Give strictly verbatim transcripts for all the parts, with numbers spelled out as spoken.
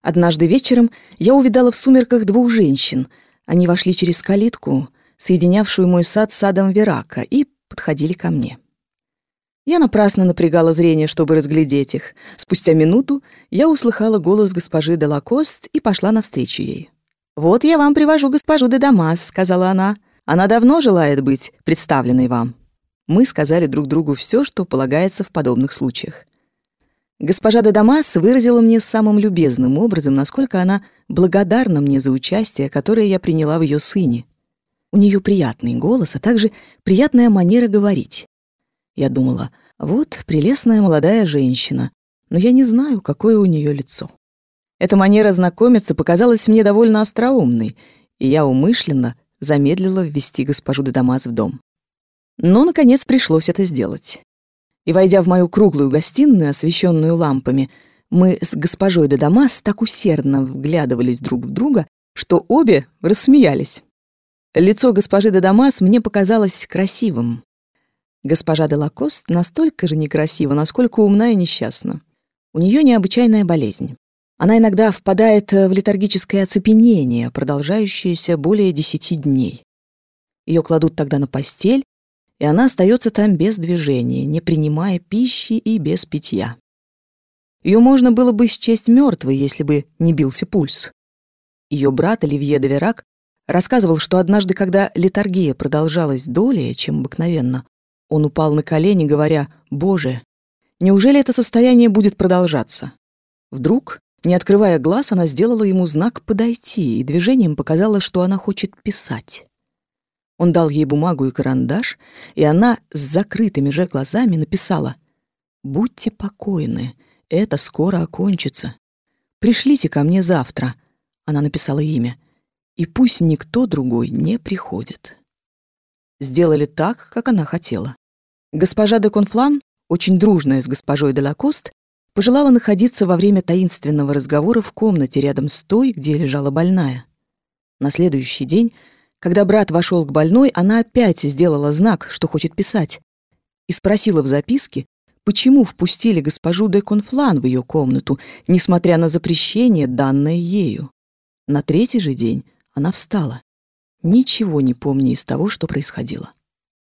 Однажды вечером я увидала в сумерках двух женщин. Они вошли через калитку, соединявшую мой сад с садом Верака, и подходили ко мне. Я напрасно напрягала зрение, чтобы разглядеть их. Спустя минуту я услыхала голос госпожи де Лакост и пошла навстречу ей. «Вот я вам привожу госпожу де Дамас», — сказала она. «Она давно желает быть представленной вам». Мы сказали друг другу все, что полагается в подобных случаях. Госпожа де Дамас выразила мне самым любезным образом, насколько она благодарна мне за участие, которое я приняла в ее сыне. У нее приятный голос, а также приятная манера говорить. Я думала, вот прелестная молодая женщина, но я не знаю, какое у нее лицо. Эта манера знакомиться показалась мне довольно остроумной, и я умышленно замедлила ввести госпожу де Дамас в дом. Но, наконец, пришлось это сделать. И, войдя в мою круглую гостиную, освещенную лампами, мы с госпожой де Дамас так усердно вглядывались друг в друга, что обе рассмеялись. Лицо госпожи де Дамас мне показалось красивым. Госпожа де Лакост настолько же некрасива, насколько умна и несчастна. У нее необычайная болезнь. Она иногда впадает в летаргическое оцепенение, продолжающееся более десяти дней. Ее кладут тогда на постель, и она остается там без движения, не принимая пищи и без питья. Ее можно было бы счесть мертвой, если бы не бился пульс. Ее брат Оливье де Верак рассказывал, что однажды, когда летаргия продолжалась долее, чем обыкновенно, он упал на колени, говоря: «Боже, неужели это состояние будет продолжаться?» Вдруг, не открывая глаз, она сделала ему знак подойти и движением показала, что она хочет писать. Он дал ей бумагу и карандаш, и она с закрытыми же глазами написала: «Будьте покойны, это скоро окончится. Пришлите ко мне завтра», — она написала имя, «и пусть никто другой не приходит». Сделали так, как она хотела. Госпожа де Конфлан, очень дружная с госпожой де Лакост, пожелала находиться во время таинственного разговора в комнате рядом с той, где лежала больная. На следующий день, когда брат вошел к больной, она опять сделала знак, что хочет писать, и спросила в записке, почему впустили госпожу де Конфлан в ее комнату, несмотря на запрещение, данное ею. На третий же день она встала, ничего не помня из того, что происходило.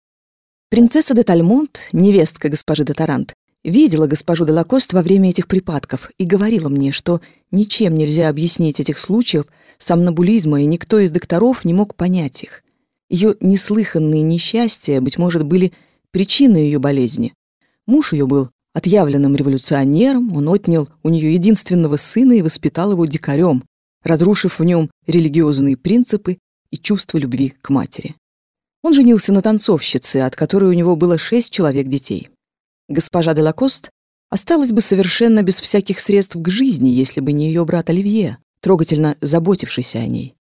Принцесса де Тальмонт, невестка госпожи де Тарант, видела госпожу де Лакост во время этих припадков и говорила мне, что ничем нельзя объяснить этих случаев сомнамбулизма, и никто из докторов не мог понять их. Ее неслыханные несчастья, быть может, были причиной ее болезни. Муж ее был отъявленным революционером, он отнял у нее единственного сына и воспитал его дикарем, разрушив в нем религиозные принципы и чувство любви к матери. Он женился на танцовщице, от которой у него было шесть человек детей. Госпожа де Лакост осталась бы совершенно без всяких средств к жизни, если бы не ее брат Оливье, трогательно заботившийся о ней.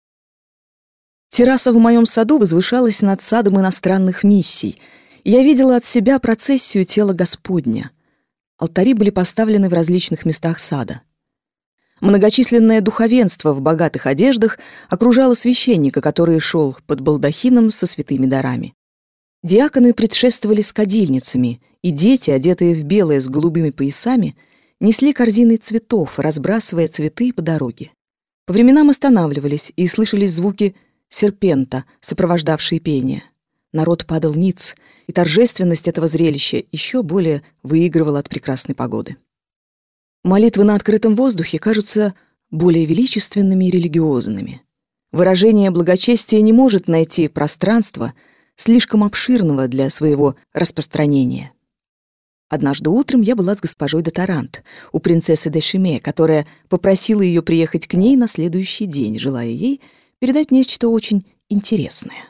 Терраса в моем саду возвышалась над садом иностранных миссий, и я видела от себя процессию тела Господня. Алтари были поставлены в различных местах сада. Многочисленное духовенство в богатых одеждах окружало священника, который шел под балдахином со святыми дарами. Диаконы предшествовали с кадильницами, и дети, одетые в белое с голубыми поясами, несли корзины цветов, разбрасывая цветы по дороге. По временам останавливались, и слышались звуки серпента, сопровождавшие пение. Народ падал ниц, и торжественность этого зрелища еще более выигрывала от прекрасной погоды. Молитвы на открытом воздухе кажутся более величественными и религиозными. Выражение благочестия не может найти пространства, слишком обширного для своего распространения. Однажды утром я была с госпожой де Тарант у принцессы де Шиме, которая попросила ее приехать к ней на следующий день, желая ей передать нечто очень интересное.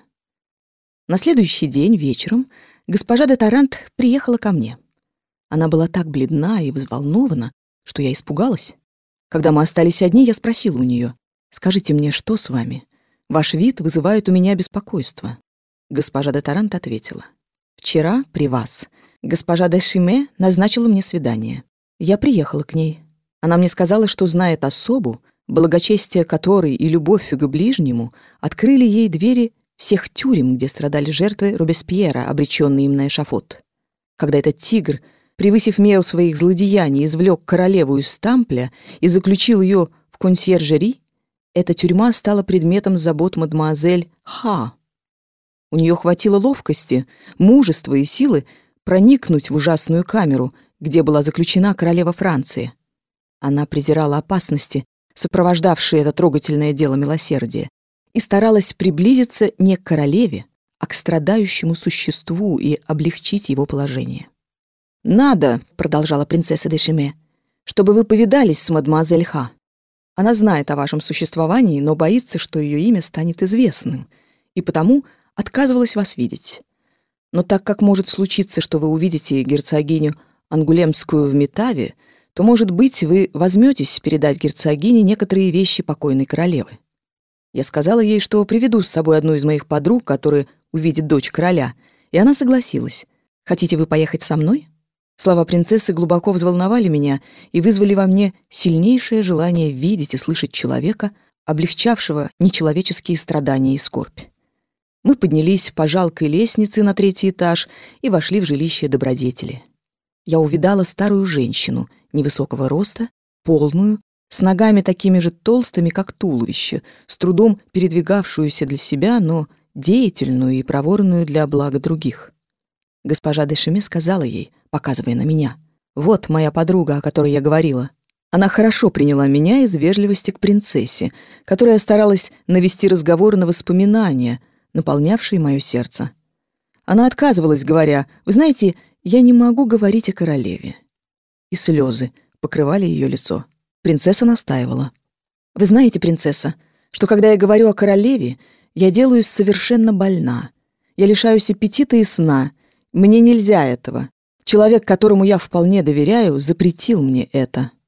На следующий день вечером госпожа де Тарант приехала ко мне. Она была так бледна и взволнована, что я испугалась. Когда мы остались одни, я спросила у нее: «Скажите мне, что с вами? Ваш вид вызывает у меня беспокойство». Госпожа де Тарант ответила: «Вчера при вас госпожа де Шиме назначила мне свидание. Я приехала к ней. Она мне сказала, что знает особу, благочестие которой и любовь к ближнему открыли ей двери всех тюрем, где страдали жертвы Робеспьера, обреченные им на эшафот. Когда этот тигр, превысив меру своих злодеяний, извлек королеву из Тампля и заключил ее в консьержери эта тюрьма стала предметом забот мадемуазель Ха. У нее хватило ловкости, мужества и силы проникнуть в ужасную камеру, где была заключена королева Франции. Она презирала опасности, сопровождавшие это трогательное дело милосердия, и старалась приблизиться не к королеве, а к страдающему существу и облегчить его положение. «Надо», — продолжала принцесса де Шиме, «чтобы вы повидались с мадемуазель Ха. Она знает о вашем существовании, но боится, что ее имя станет известным, и потому отказывалась вас видеть. Но так как может случиться, что вы увидите герцогиню Ангулемскую в Метаве, то, может быть, вы возьметесь передать герцогине некоторые вещи покойной королевы. Я сказала ей, что приведу с собой одну из моих подруг, которая увидит дочь короля, и она согласилась. Хотите вы поехать со мной?» Слова принцессы глубоко взволновали меня и вызвали во мне сильнейшее желание видеть и слышать человека, облегчавшего нечеловеческие страдания и скорбь. Мы поднялись по жалкой лестнице на третий этаж и вошли в жилище добродетели. Я увидала старую женщину, невысокого роста, полную, с ногами такими же толстыми, как туловище, с трудом передвигавшуюся для себя, но деятельную и проворную для блага других. Госпожа де Шиме сказала ей, показывая на меня: «Вот моя подруга, о которой я говорила». Она хорошо приняла меня из вежливости к принцессе, которая старалась навести разговор на воспоминания, наполнявшие мое сердце. Она отказывалась, говоря: «Вы знаете, я не могу говорить о королеве». И слезы покрывали ее лицо. Принцесса настаивала: «Вы знаете, принцесса, что когда я говорю о королеве, я делаюсь совершенно больна. Я лишаюсь аппетита и сна. Мне нельзя этого. Человек, которому я вполне доверяю, запретил мне это».